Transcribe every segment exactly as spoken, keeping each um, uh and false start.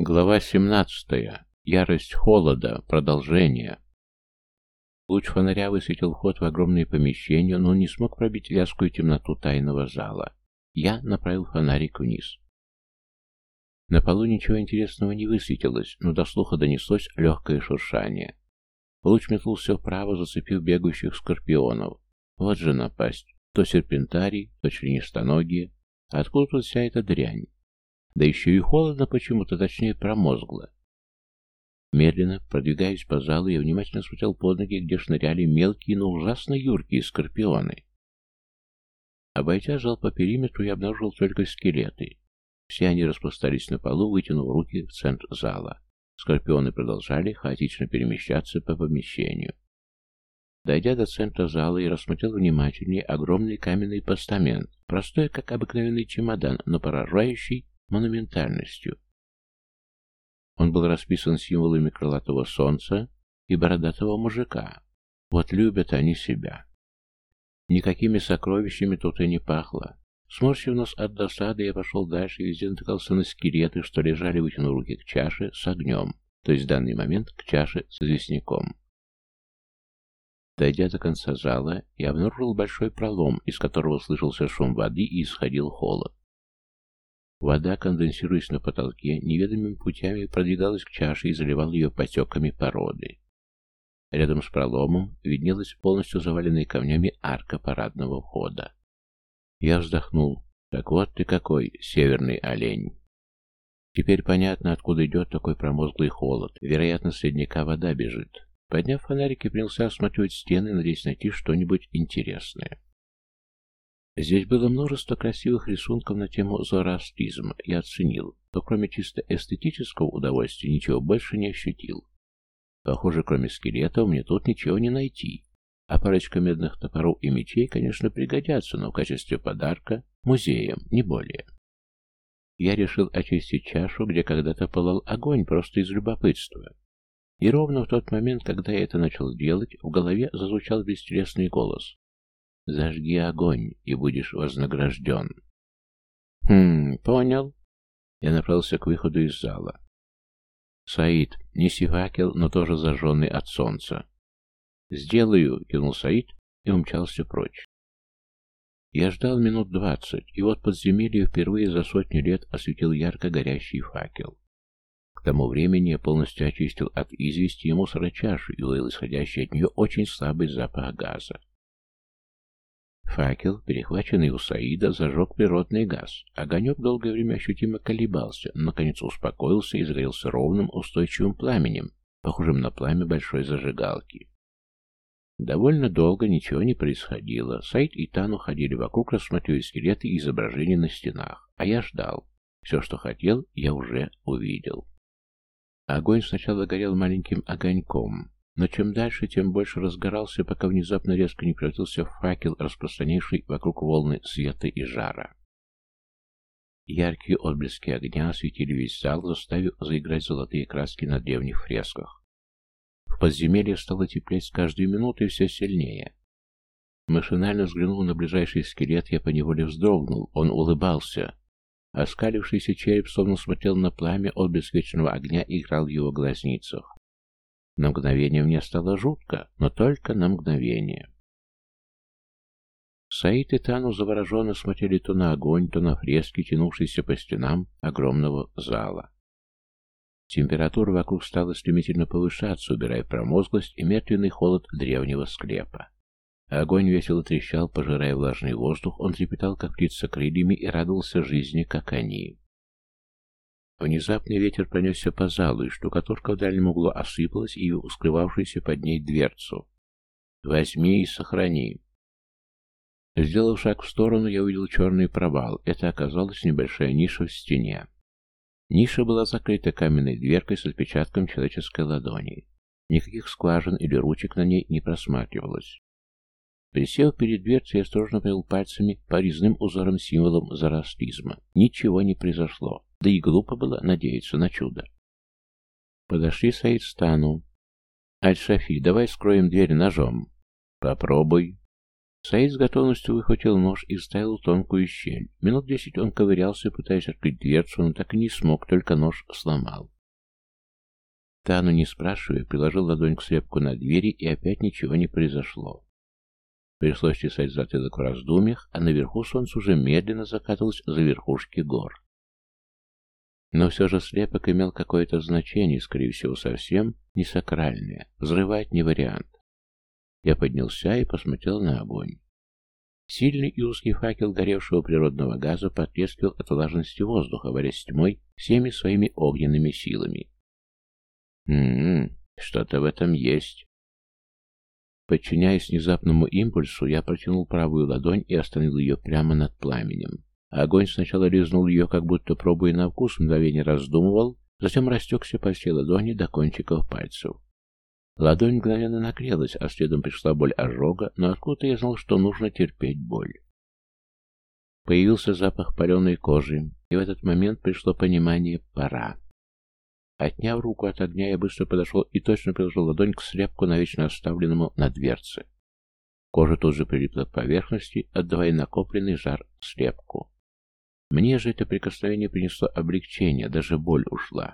Глава семнадцатая. Ярость холода. Продолжение. Луч фонаря высветил вход в огромное помещение, но он не смог пробить вязкую темноту тайного зала. Я направил фонарик вниз. На полу ничего интересного не высветилось, но до слуха донеслось легкое шуршание. Луч метнулся вправо, зацепив бегающих скорпионов. Вот же напасть. То серпентарий, то членистоногие. А откуда тут вся эта дрянь? Да еще и холодно почему-то, точнее промозгло. Медленно, продвигаясь по залу, я внимательно смотрел под ноги, где шныряли мелкие, но ужасно юркие скорпионы. Обойдя зал по периметру, я обнаружил только скелеты. Все они распластались на полу, вытянув руки в центр зала. Скорпионы продолжали хаотично перемещаться по помещению. Дойдя до центра зала, я рассмотрел внимательнее огромный каменный постамент, простой, как обыкновенный чемодан, но поражающий монументальностью. Он был расписан символами крылатого солнца и бородатого мужика. Вот любят они себя. Никакими сокровищами тут и не пахло. Сморщив нос от досады, я пошел дальше и везде натыкался на скелеты, что лежали, вытянув руки к чаше с огнем, то есть в данный момент к чаше с известняком. Дойдя до конца зала, я обнаружил большой пролом, из которого слышался шум воды и исходил холод. Вода, конденсируясь на потолке, неведомыми путями продвигалась к чаше и заливала ее потеками породы. Рядом с проломом виднелась полностью заваленная камнями арка парадного входа. Я вздохнул. Так вот ты какой, северный олень. Теперь понятно, откуда идет такой промозглый холод. Вероятно, с ледника вода бежит. Подняв фонарик, я принялся осматривать стены, надеясь найти что-нибудь интересное. Здесь было множество красивых рисунков на тему зороастризма. Я оценил, но кроме чисто эстетического удовольствия ничего больше не ощутил. Похоже, кроме скелетов мне тут ничего не найти. А парочка медных топоров и мечей, конечно, пригодятся, но в качестве подарка музеям, не более. Я решил очистить чашу, где когда-то пылал огонь, просто из любопытства. И ровно в тот момент, когда я это начал делать, в голове зазвучал бестелесный голос. «Зажги огонь, и будешь вознагражден». «Хм, понял». Я направился к выходу из зала. «Саид, неси факел, но тоже зажженный от солнца». «Сделаю», — кивнул Саид и умчался прочь. Я ждал минут двадцать, и вот подземелье впервые за сотню лет осветил ярко горящий факел. К тому времени я полностью очистил от извести и мусора чашу и уловил исходящий от нее очень слабый запах газа. Факел, перехваченный у Саида, зажег природный газ. Огонек долгое время ощутимо колебался, но наконец успокоился и загорелся ровным, устойчивым пламенем, похожим на пламя большой зажигалки. Довольно долго ничего не происходило. Саид и Тану ходили вокруг, рассматривая скелеты и изображения на стенах, а я ждал. Все, что хотел, я уже увидел. Огонь сначала горел маленьким огоньком, но чем дальше, тем больше разгорался, пока внезапно резко не превратился в факел, распространивший вокруг волны света и жара. Яркие отблески огня осветили весь зал, заставив заиграть золотые краски на древних фресках. В подземелье стало теплеть с каждой минутой все сильнее. Машинально взглянув на ближайший скелет, я поневоле вздрогнул. Он улыбался. Оскалившийся череп словно смотрел на пламя, отблеск вечного огня играл в его глазницах. На мгновение мне стало жутко, но только на мгновение. Саид и Тану завороженно смотрели то на огонь, то на фрески, тянувшиеся по стенам огромного зала. Температура вокруг стала стремительно повышаться, убирая промозглость и мертвенный холод древнего склепа. Огонь весело трещал, пожирая влажный воздух, он трепетал, как птица, крыльями и радовался жизни, как они. Внезапный ветер пронесся по залу, и штукатурка в дальнем углу осыпалась и скрывавшуюся под ней дверцу. «Возьми и сохрани». Сделав шаг в сторону, я увидел черный провал. Это оказалась небольшая ниша в стене. Ниша была закрыта каменной дверкой с отпечатком человеческой ладони. Никаких скважин или ручек на ней не просматривалось. Присев перед дверцей, я осторожно провел пальцами по резным узорам символам зороастризма. Ничего не произошло, да и глупо было надеяться на чудо. Подошли Саид с Тану. «Аль-Шафи, давай скроем дверь ножом». «Попробуй». Саид с готовностью выхватил нож и вставил в тонкую щель. Минут десять он ковырялся, пытаясь открыть дверцу, но так и не смог, только нож сломал. Тану, не спрашивая, приложил ладонь к слепку на двери, и опять ничего не произошло. Пришлось чесать затылок в раздумьях, а наверху солнце уже медленно закатывалось за верхушки гор. Но все же слепок имел какое-то значение, скорее всего, совсем не сакральное. Взрывать не вариант. Я поднялся и посмотрел на огонь. Сильный и узкий факел горевшего природного газа потрескивал от влажности воздуха, борясь с тьмой всеми своими огненными силами. «М-м, что-то в этом есть». Подчиняясь внезапному импульсу, я протянул правую ладонь и остановил ее прямо над пламенем. Огонь сначала лизнул ее, как будто пробуя на вкус, мгновение раздумывал, затем растекся по всей ладони до кончиков пальцев. Ладонь мгновенно нагрелась, а следом пришла боль ожога, но откуда я знал, что нужно терпеть боль. Появился запах паленой кожи, и в этот момент пришло понимание «пора». Отняв руку от огня, я быстро подошел и точно приложил ладонь к слепку, навечно оставленному на дверце. Кожа тут же прилипла к поверхности, отдавая накопленный жар слепку. Мне же это прикосновение принесло облегчение, даже боль ушла.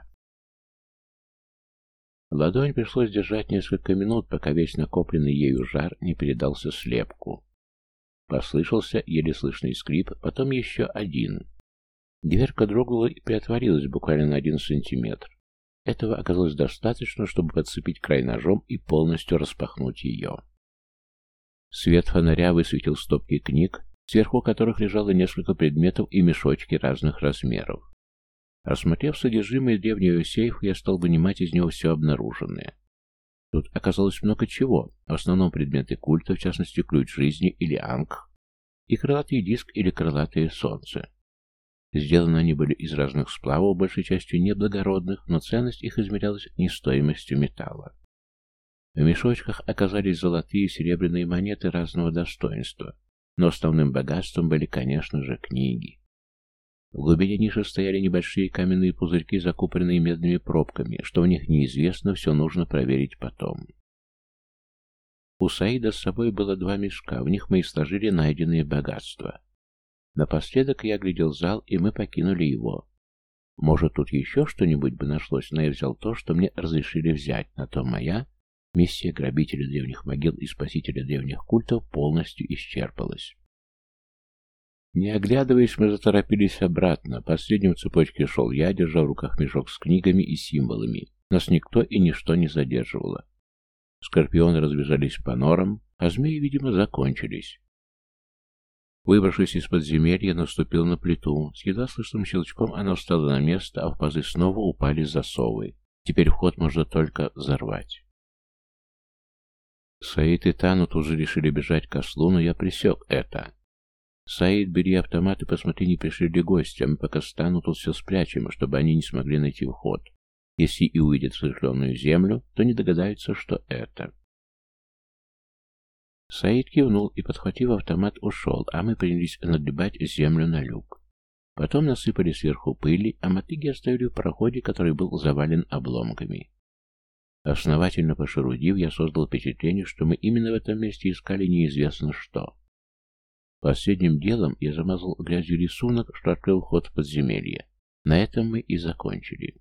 Ладонь пришлось держать несколько минут, пока весь накопленный ею жар не передался слепку. Послышался еле слышный скрип, потом еще один. Дверка дрогнула и приотворилась буквально на один сантиметр. Этого оказалось достаточно, чтобы подцепить край ножом и полностью распахнуть ее. Свет фонаря высветил стопки книг, сверху которых лежало несколько предметов и мешочки разных размеров. Рассмотрев содержимое древнего сейфа, я стал вынимать из него все обнаруженное. Тут оказалось много чего, в основном предметы культа, в частности ключ жизни или ангх, и крылатый диск или крылатое солнце. Сделаны они были из разных сплавов, большей частью неблагородных, но ценность их измерялась не стоимостью металла. В мешочках оказались золотые и серебряные монеты разного достоинства, но основным богатством были, конечно же, книги. В глубине ниши стояли небольшие каменные пузырьки, закупоренные медными пробками, что в них неизвестно, все нужно проверить потом. У Саида с собой было два мешка, в них мы и сложили найденные богатства. Напоследок я оглядел зал, и мы покинули его. Может, тут еще что-нибудь бы нашлось, но я взял то, что мне разрешили взять, на то моя миссия грабителя древних могил и спасителя древних культов полностью исчерпалась. Не оглядываясь, мы заторопились обратно. Последним в цепочке шел я, держа в руках мешок с книгами и символами. Нас никто и ничто не задерживало. Скорпионы разбежались по норам, а змеи, видимо, закончились. Выбравшись из подземелья, наступил на плиту. С едва слышным щелчком она встала на место, а в пазы снова упали засовы. Теперь вход можно только взорвать. Саид и Тану тут же решили бежать к ослу, но я пресек это. «Саид, бери автомат и посмотри, не пришли ли гости, а мы пока с Тану тут все спрячем, чтобы они не смогли найти вход. Если и увидят взрыхленную землю, то не догадаются, что это». Саид кивнул и, подхватив автомат, ушел, а мы принялись нагребать землю на люк. Потом насыпали сверху пыли, а мотыги оставили в проходе, который был завален обломками. Основательно пошерудив, я создал впечатление, что мы именно в этом месте искали неизвестно что. Последним делом я замазал грязью рисунок, что открыл вход в подземелье. На этом мы и закончили.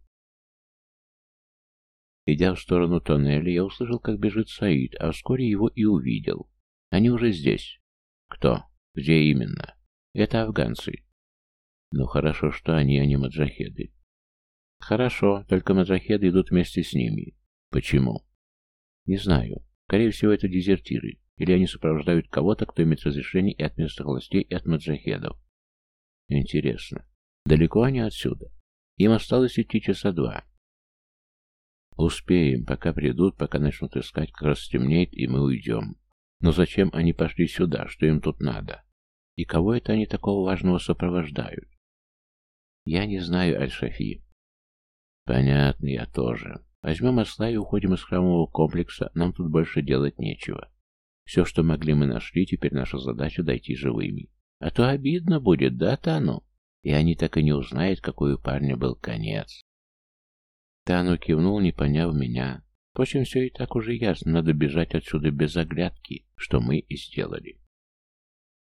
Идя в сторону тоннеля, я услышал, как бежит Саид, а вскоре его и увидел. Они уже здесь. Кто? Где именно? Это афганцы. Ну хорошо, что они, а не маджахеды. Хорошо, только маджахеды идут вместе с ними. Почему? Не знаю. Скорее всего, это дезертиры. Или они сопровождают кого-то, кто имеет разрешение и от местных властей, и от маджахедов. Интересно. Далеко они отсюда? Им осталось идти часа два. Успеем, пока придут, пока начнут искать, как раз стемнеет, и мы уйдем. Но зачем они пошли сюда? Что им тут надо? И кого это они такого важного сопровождают? Я не знаю, Аль-Шафи. Понятно, я тоже. Возьмем осла и уходим из храмового комплекса, нам тут больше делать нечего. Все, что могли, мы нашли, теперь наша задача дойти живыми. А то обидно будет, да, Тану? И они так и не узнают, какой у парня был конец. Тану кивнул, не поняв меня. Впрочем, все и так уже ясно, надо бежать отсюда без оглядки, что мы и сделали.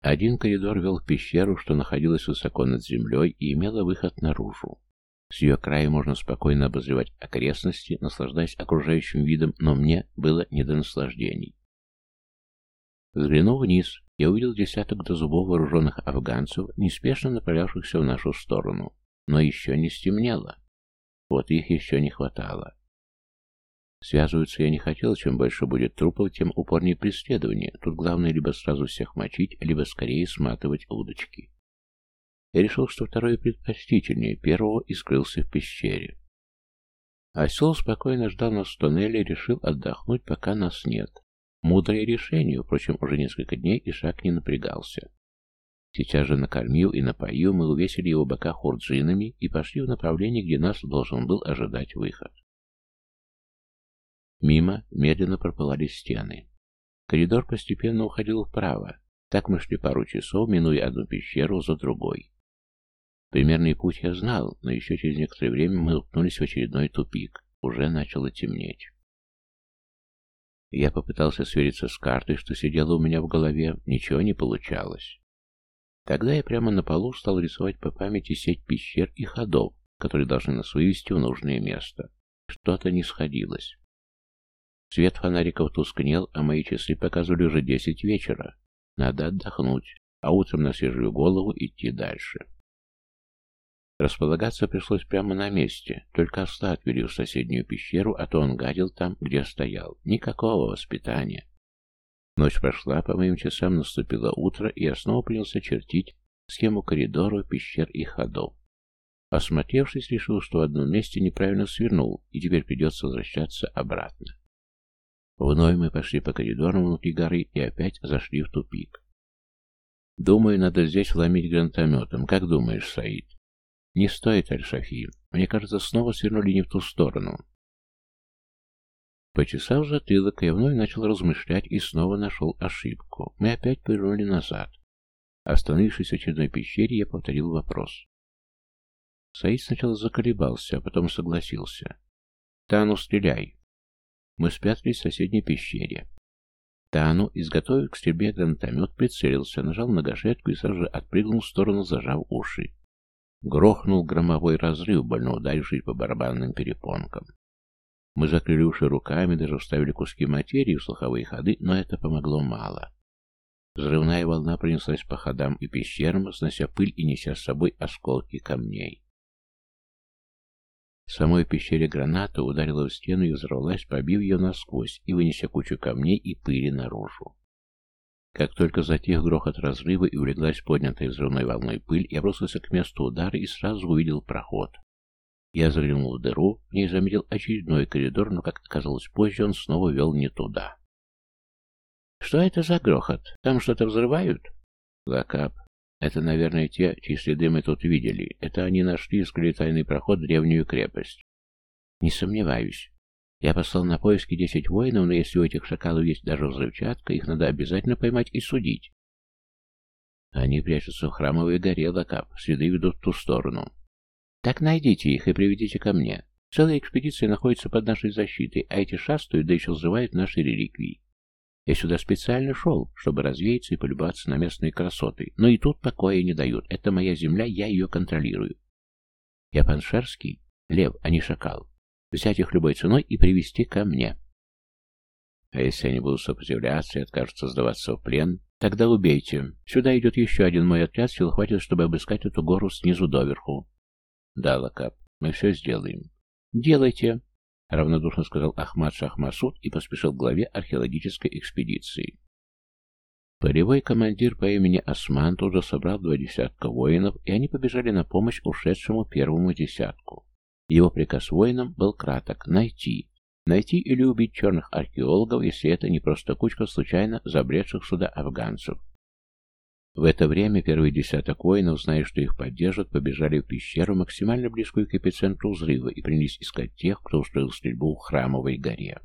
Один коридор вел в пещеру, что находилась высоко над землей и имела выход наружу. С ее края можно спокойно обозревать окрестности, наслаждаясь окружающим видом, но мне было не до наслаждений. Взглянув вниз, я увидел десяток до зубов вооруженных афганцев, неспешно направлявшихся в нашу сторону. Но еще не стемнело. Вот их еще не хватало. Связываться я не хотел, чем больше будет трупов, тем упорнее преследование. Тут главное либо сразу всех мочить, либо скорее сматывать удочки. Я решил, что второе предпочтительнее первого, и скрылся в пещере. Осел спокойно ждал нас в туннеле и решил отдохнуть, пока нас нет. Мудрое решение, впрочем, уже несколько дней Ишак не напрягался. Сейчас же накормил и напоил, мы увесили его бока хурджинами и пошли в направлении, где нас должен был ожидать выход. Мимо медленно проплывали стены. Коридор постепенно уходил вправо. Так мы шли пару часов, минуя одну пещеру за другой. Примерный путь я знал, но еще через некоторое время мы уткнулись в очередной тупик. Уже начало темнеть. Я попытался свериться с картой, что сидела у меня в голове. Ничего не получалось. Тогда я прямо на полу стал рисовать по памяти сеть пещер и ходов, которые должны нас вывести в нужное место. Что-то не сходилось. Свет фонариков тускнел, а мои часы показывали уже десять вечера. Надо отдохнуть, а утром на свежую голову идти дальше. Располагаться пришлось прямо на месте, только осла отвели в соседнюю пещеру, а то он гадил там, где стоял. Никакого воспитания. Ночь прошла, по моим часам наступило утро, и я снова принялся чертить схему коридоров, пещер и ходов. Осмотревшись, решил, что в одном месте неправильно свернул, и теперь придется возвращаться обратно. Вновь мы пошли по коридорам внутри горы и опять зашли в тупик. Думаю, надо здесь вломить гранатометом. Как думаешь, Саид? Не стоит, Аль-Шафи. Мне кажется, снова свернули не в ту сторону. Почесав затылок, я вновь начал размышлять и снова нашел ошибку. Мы опять повернули назад. Остановившись в очередной пещере, я повторил вопрос. Саид сначала заколебался, а потом согласился. «Тану, стреляй!» Мы спрятались в соседней пещере. Тану, изготовив к стрельбе гранатомет, прицелился, нажал на гашетку и сразу же отпрыгнул в сторону, зажав уши. Грохнул громовой разрыв, больно ударивший по барабанным перепонкам. Мы закрыли уши руками, даже вставили куски материи в слуховые ходы, но это помогло мало. Взрывная волна принеслась по ходам и пещерам, снося пыль и неся с собой осколки камней. В самой пещере граната ударила в стену и взорвалась, побив ее насквозь и вынеся кучу камней и пыли наружу. Как только затих грохот разрыва и улеглась поднятая взрывной волной пыль, я бросился к месту удара и сразу увидел проход. Я заглянул в дыру, в ней заметил очередной коридор, но, как оказалось позже, он снова вел не туда. «Что это за грохот? Там что-то взрывают?» «Лакап. Это, наверное, те, чьи следы мы тут видели. Это они нашли и скрыли тайный проход в древнюю крепость». «Не сомневаюсь. Я послал на поиски десять воинов, но если у этих шакалов есть даже взрывчатка, их надо обязательно поймать и судить». «Они прячутся в храмовой горе, Лакап. Следы ведут в ту сторону». «Так найдите их и приведите ко мне. Целая экспедиция находится под нашей защитой, а эти шастают, да еще взрывают наши реликвии. Я сюда специально шел, чтобы развеяться и полюбоваться на местные красоты, но и тут покоя не дают. Это моя земля, я ее контролирую. Я паншерский, лев, а не шакал. Взять их любой ценой и привести ко мне. А если они будут сопротивляться и откажутся сдаваться в плен, тогда убейте. Сюда идет еще один мой отряд, сил хватит, чтобы обыскать эту гору снизу доверху». «Да, Лакап, мы все сделаем». «Делайте», — равнодушно сказал Ахмад Шах-Масуд и поспешил к главе археологической экспедиции. Полевой командир по имени Осман тут же собрал два десятка воинов, и они побежали на помощь ушедшему первому десятку. Его приказ воинам был краток — найти. Найти или убить черных археологов, если это не просто кучка случайно забредших сюда афганцев. В это время первый десяток воинов, зная, что их поддержат, побежали в пещеру, максимально близкую к эпицентру взрыва, и принялись искать тех, кто устроил стрельбу в храмовой горе.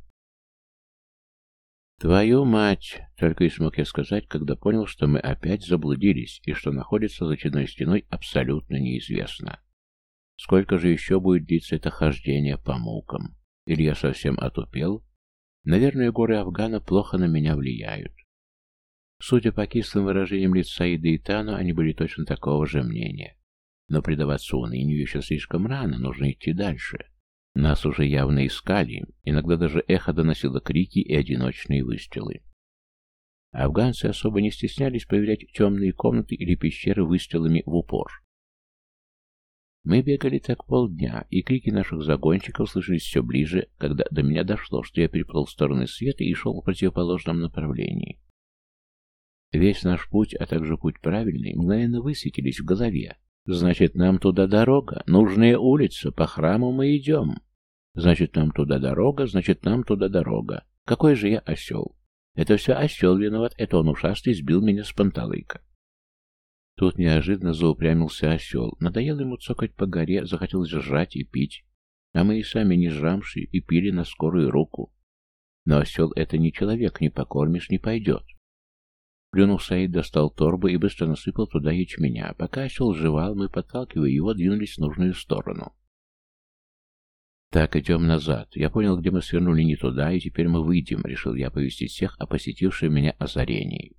«Твою мать!» — только и смог я сказать, когда понял, что мы опять заблудились, и что находится за очередной стеной абсолютно неизвестно. Сколько же еще будет длиться это хождение по мукам? Или я совсем отупел? Наверное, горы Афгана плохо на меня влияют. Судя по кислым выражениям лиц Саида и Тану, они были точно такого же мнения. Но предаваться унынию еще слишком рано, нужно идти дальше. Нас уже явно искали, иногда даже эхо доносило крики и одиночные выстрелы. Афганцы особо не стеснялись проверять темные комнаты или пещеры выстрелами в упор. Мы бегали так полдня, и крики наших загонщиков слышались все ближе, когда до меня дошло, что я переплыл стороны света и шел в противоположном направлении. Весь наш путь, а также путь правильный, мгновенно высветились в голове. Значит, нам туда дорога, нужная улица, по храму мы идем. Значит, нам туда дорога, значит, нам туда дорога. Какой же я осел? Это все осел виноват, это он ушастый сбил меня с панталыка. Тут неожиданно заупрямился осел. Надоело ему цокать по горе, захотелось жрать и пить. А мы и сами не жрамши и пили на скорую руку. Но осел это не человек, не покормишь, не пойдет. Плюнув, Саид достал торбу и быстро насыпал туда ячменя. Пока осел жевал, мы, подталкивая его, двинулись в нужную сторону. Так, идем назад. Я понял, где мы свернули не туда, и теперь мы выйдем, решил я повестить всех о посетившем меня озарении.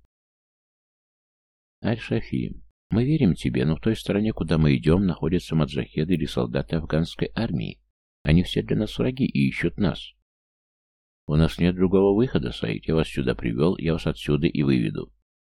Аль-Шафи, мы верим тебе, но в той стороне, куда мы идем, находятся маджахеды или солдаты афганской армии. Они все для нас враги и ищут нас. У нас нет другого выхода, Саид. Я вас сюда привел, я вас отсюда и выведу.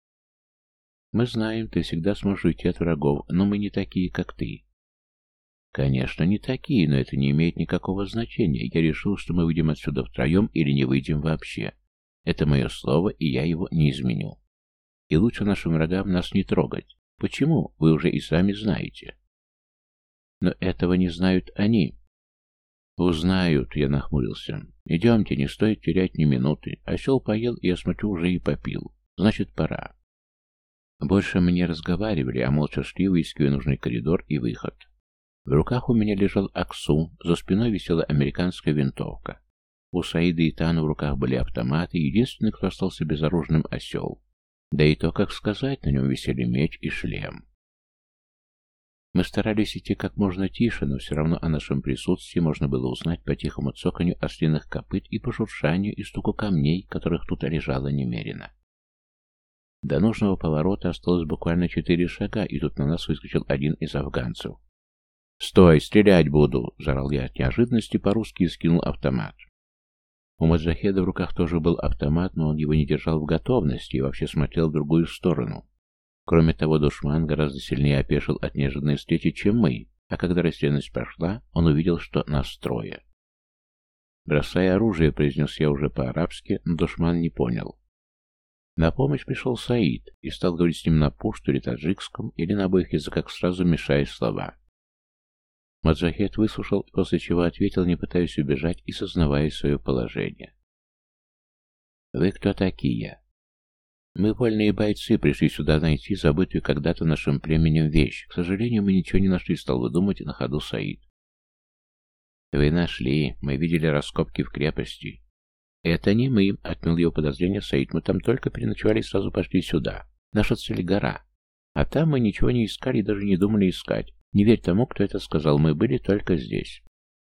Мы знаем, ты всегда сможешь уйти от врагов, но мы не такие, как ты. Конечно, не такие, но это не имеет никакого значения. Я решил, что мы выйдем отсюда втроем или не выйдем вообще. Это мое слово, и я его не изменю. И лучше нашим врагам нас не трогать. Почему? Вы уже и сами знаете. Но этого не знают они. Узнают, я нахмурился. Идемте, не стоит терять ни минуты. Осел поел, и я смотрю, уже и попил. Значит, пора. Больше мы не разговаривали, а молча шли, выискивая нужный коридор и выход. В руках у меня лежал Аксу, за спиной висела американская винтовка. У Саида и Тана в руках были автоматы, и единственный, кто остался безоружным, осел. Да и то, как сказать, на нем висели меч и шлем. Мы старались идти как можно тише, но все равно о нашем присутствии можно было узнать по тихому цоканью ослиных копыт и по шуршанию и стуку камней, которых тут лежало немерено. До нужного поворота осталось буквально четыре шага, и тут на нас выскочил один из афганцев. «Стой, стрелять буду!» — заорал я от неожиданности по-русски и скинул автомат. У маджахеда в руках тоже был автомат, но он его не держал в готовности и вообще смотрел в другую сторону. Кроме того, душман гораздо сильнее опешил от неожиданной встречи, чем мы, а когда растерянность прошла, он увидел, что нас трое. «Бросай оружие», — произнес я уже по-арабски, но душман не понял. На помощь пришел Саид и стал говорить с ним на пушту или таджикском, или на обоих языках сразу мешая слова. Маджахед выслушал, после чего ответил, не пытаясь убежать и сознавая свое положение. «Вы кто такие?» «Мы вольные бойцы, пришли сюда найти забытую когда-то нашим племенем вещь. К сожалению, мы ничего не нашли», — стал выдумать на ходу Саид. «Вы нашли. Мы видели раскопки в крепости». «Это не мы», — отмел его подозрение Саид. «Мы там только переночевали и сразу пошли сюда. Наша цель — гора. А там мы ничего не искали и даже не думали искать. Не верь тому, кто это сказал. Мы были только здесь».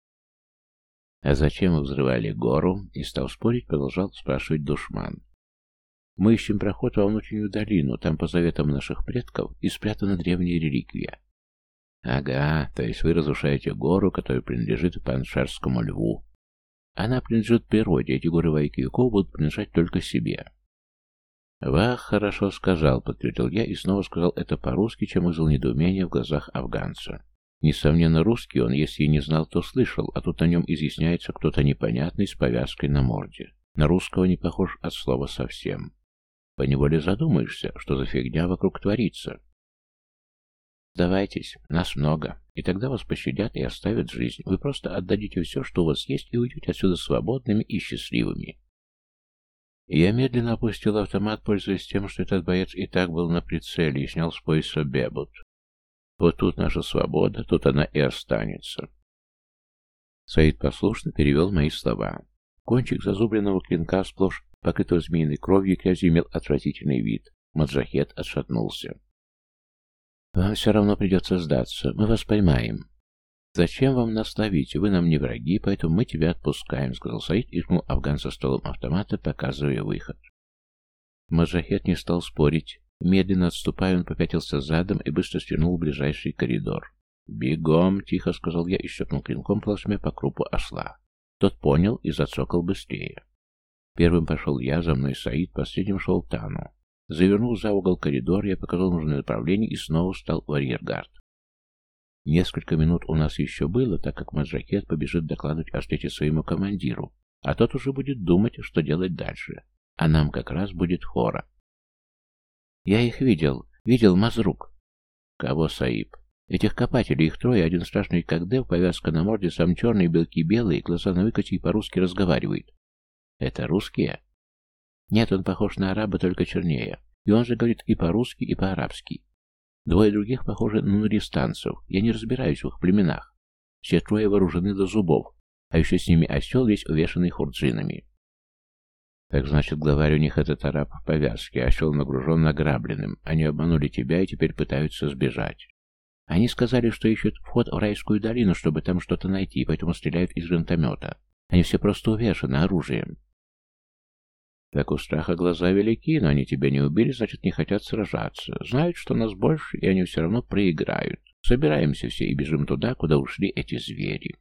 «А зачем вы взрывали гору?» — и стал спорить, продолжал спрашивать душман. «Мы ищем проход во внутреннюю долину. Там, по заветам наших предков, и спрятана древняя реликвия». «Ага, то есть вы разрушаете гору, которая принадлежит паншерскому льву. Она принадлежит природе, эти горы Вайкьюко будут принадлежать только себе». «Вах, хорошо сказал», — подтвердил я и снова сказал это по-русски, чем вызвал недоумение в глазах афганца. Несомненно, русский он, если и не знал, то слышал, а тут на нем изъясняется кто-то непонятный с повязкой на морде. На русского не похож от слова совсем. Поневоле задумаешься, что за фигня вокруг творится. «Сдавайтесь, нас много, и тогда вас пощадят и оставят жизнь. Вы просто отдадите все, что у вас есть, и уйдете отсюда свободными и счастливыми». Я медленно опустил автомат, пользуясь тем, что этот боец и так был на прицеле, и снял с пояса бебут. Вот тут наша свобода, тут она и останется. Саид послушно перевел мои слова. Кончик зазубренного клинка, сплошь покрытого змеиной кровью и грязью, имел отвратительный вид. Маджахед отшатнулся. «Вам все равно придется сдаться. Мы вас поймаем». «Зачем вам нас ловить? Вы нам не враги, поэтому мы тебя отпускаем», — сказал Саид и ткнул афганца стволом автомата, показывая выход. Маджахет не стал спорить. Медленно отступая, он попятился задом и быстро свернул в ближайший коридор. «Бегом!» — тихо сказал я и щелкнул клинком плашмя по крупу осла. Тот понял и зацокал быстрее. Первым пошел я, за мной Саид, последним шел Тану. Завернул за угол коридора, я показал нужное направление и снова встал в арьергард. Несколько минут у нас еще было, так как Маджахет побежит докладывать о встрече своему командиру, а тот уже будет думать, что делать дальше. А нам как раз будет фора. «Я их видел. Видел, Мазрук». «Кого, Саиб?» «Этих копателей, их трое, один страшный как дев, повязка на морде, сам черный, белки белые, глаза на выкате и по-русски разговаривает». «Это русские?» «Нет, он похож на араба, только чернее. И он же говорит и по-русски, и по-арабски. Двое других похожи на нуристанцев. Я не разбираюсь в их племенах. Все трое вооружены до зубов, а еще с ними осел, весь увешанный хурджинами». «Так значит, главарь у них этот араб в повязке, осел нагружен награбленным. Они обманули тебя и теперь пытаются сбежать. Они сказали, что ищут вход в райскую долину, чтобы там что-то найти, поэтому стреляют из гранатомета. Они все просто увешаны оружием». «Так у страха глаза велики, но они тебя не убили, значит, не хотят сражаться. Знают, что нас больше, и они все равно проиграют. Собираемся все и бежим туда, куда ушли эти звери».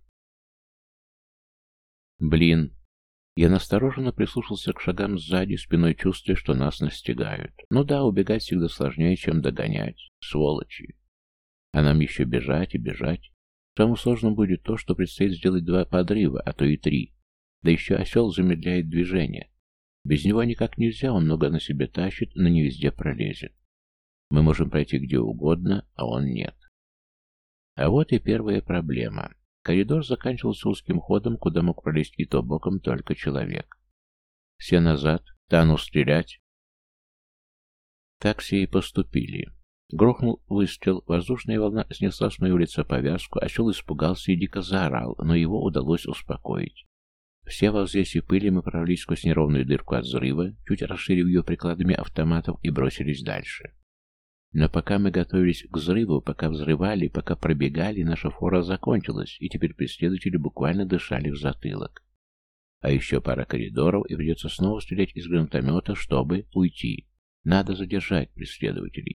Блин. Я настороженно прислушался к шагам сзади, спиной чувствуя, что нас настигают. Ну да, убегать всегда сложнее, чем догонять. Сволочи. А нам еще бежать и бежать. Самым сложным будет то, что предстоит сделать два подрыва, а то и три. Да еще осел замедляет движение. Без него никак нельзя, он много на себе тащит, но не везде пролезет. Мы можем пройти где угодно, а он нет. А вот и первая проблема. Коридор заканчивался узким ходом, куда мог пролезть и то боком только человек. Все назад, Тану стрелять. Так все и поступили. Грохнул выстрел, воздушная волна снесла с моего лица повязку, осел испугался и дико заорал, но его удалось успокоить. Все во взвесе пыли мы прорвались сквозь неровную дырку от взрыва, чуть расширив ее прикладами автоматов и бросились дальше. Но пока мы готовились к взрыву, пока взрывали, пока пробегали, наша фора закончилась, и теперь преследователи буквально дышали в затылок. А еще пара коридоров, и придется снова стрелять из гранатомета, чтобы уйти. Надо задержать преследователей.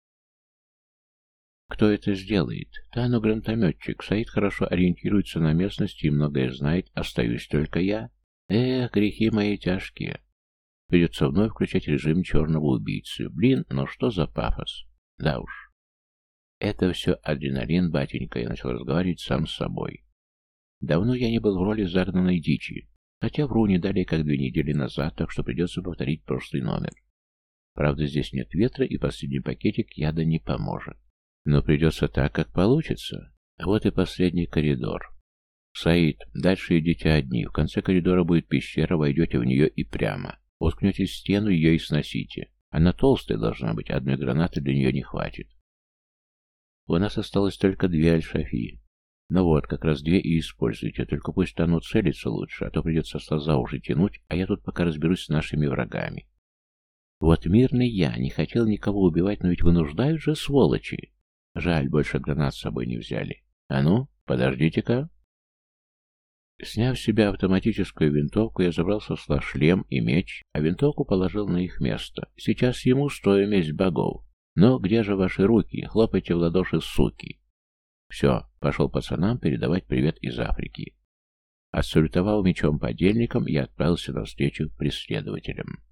Кто это сделает? Тану гранатометчик. Саид хорошо ориентируется на местности и многое знает. Остаюсь только я. Эх, грехи мои тяжкие. Придется вновь включать режим черного убийцы. Блин, ну что за пафос? Да уж. Это все адреналин, батенька, я начал разговаривать сам с собой. Давно я не был в роли загнанной дичи. Хотя вру не далее, как две недели назад, так что придется повторить прошлый номер. Правда, здесь нет ветра, и последний пакетик яда не поможет. Но придется так, как получится. Вот и последний коридор. Саид, дальше идите одни. В конце коридора будет пещера, войдете в нее и прямо. Уткнете в стену, ее и сносите. Она толстая должна быть, одной гранаты для нее не хватит. У нас осталось только две аль-Шафии. Ну вот, как раз две и используйте, только пусть Тану целится лучше, а то придется со за уши тянуть, а я тут пока разберусь с нашими врагами. Вот мирный я, не хотел никого убивать, но ведь вынуждают же сволочи. Жаль, больше гранат с собой не взяли. А ну, подождите-ка. Сняв с себя автоматическую винтовку, я забрал со стола шлем и меч, а винтовку положил на их место. Сейчас ему стою месть богов. Но где же ваши руки? Хлопайте в ладоши, суки. Все, пошел пацанам передавать привет из Африки. Отсалютовал мечом подельникам, я отправился навстречу преследователям.